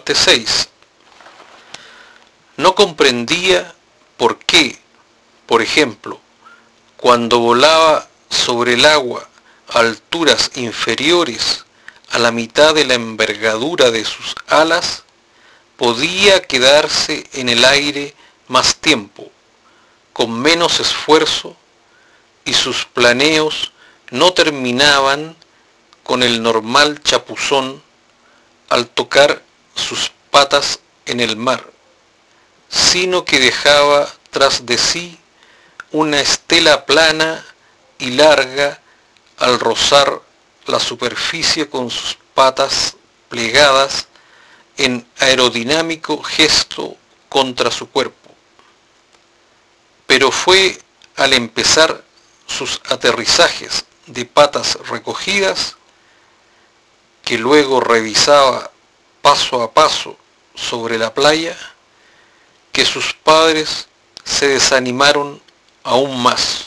Parte 6. No comprendía por qué, por ejemplo, cuando volaba sobre el agua a alturas inferiores a la mitad de la envergadura de sus alas, podía quedarse en el aire más tiempo, con menos esfuerzo, y sus planeos no terminaban con el normal chapuzón al tocar sus patas en el mar, sino que dejaba tras de sí una estela plana y larga al rozar la superficie con sus patas plegadas en aerodinámico gesto contra su cuerpo. Pero fue al empezar sus aterrizajes de patas recogidas, que luego revisaba paso a paso sobre la playa, que sus padres se desanimaron aún más.